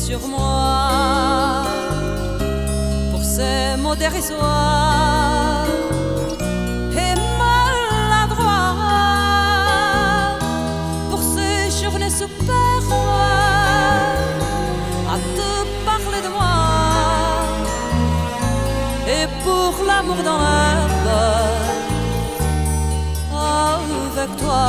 sur moi pour ces mots dérisoires et maladroits, pour ces journées superbes à te parler de moi, et pour l'amour dans l'herbe avec toi.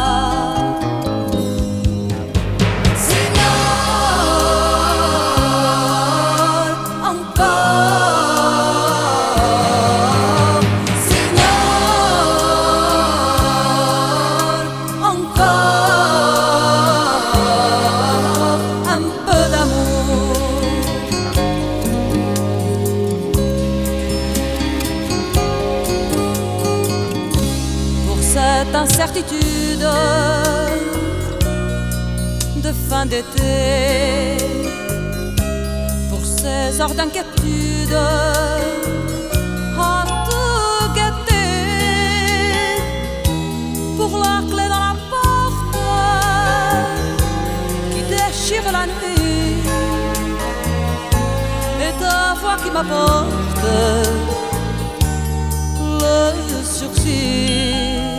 Cette incertitude de fin d'été, pour ces heures d'inquiétude à te guetter, pour la clé dans la porte qui déchire la nuit, et ta voix qui m'apporte le sursis.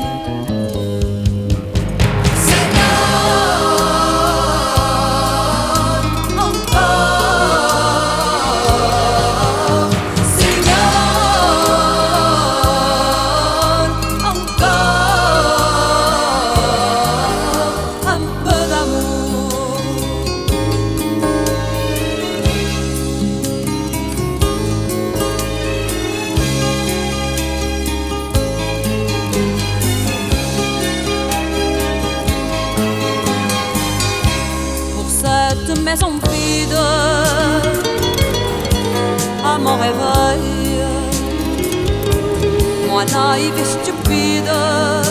Cette maison vide à mon réveil, moi naïve et stupide,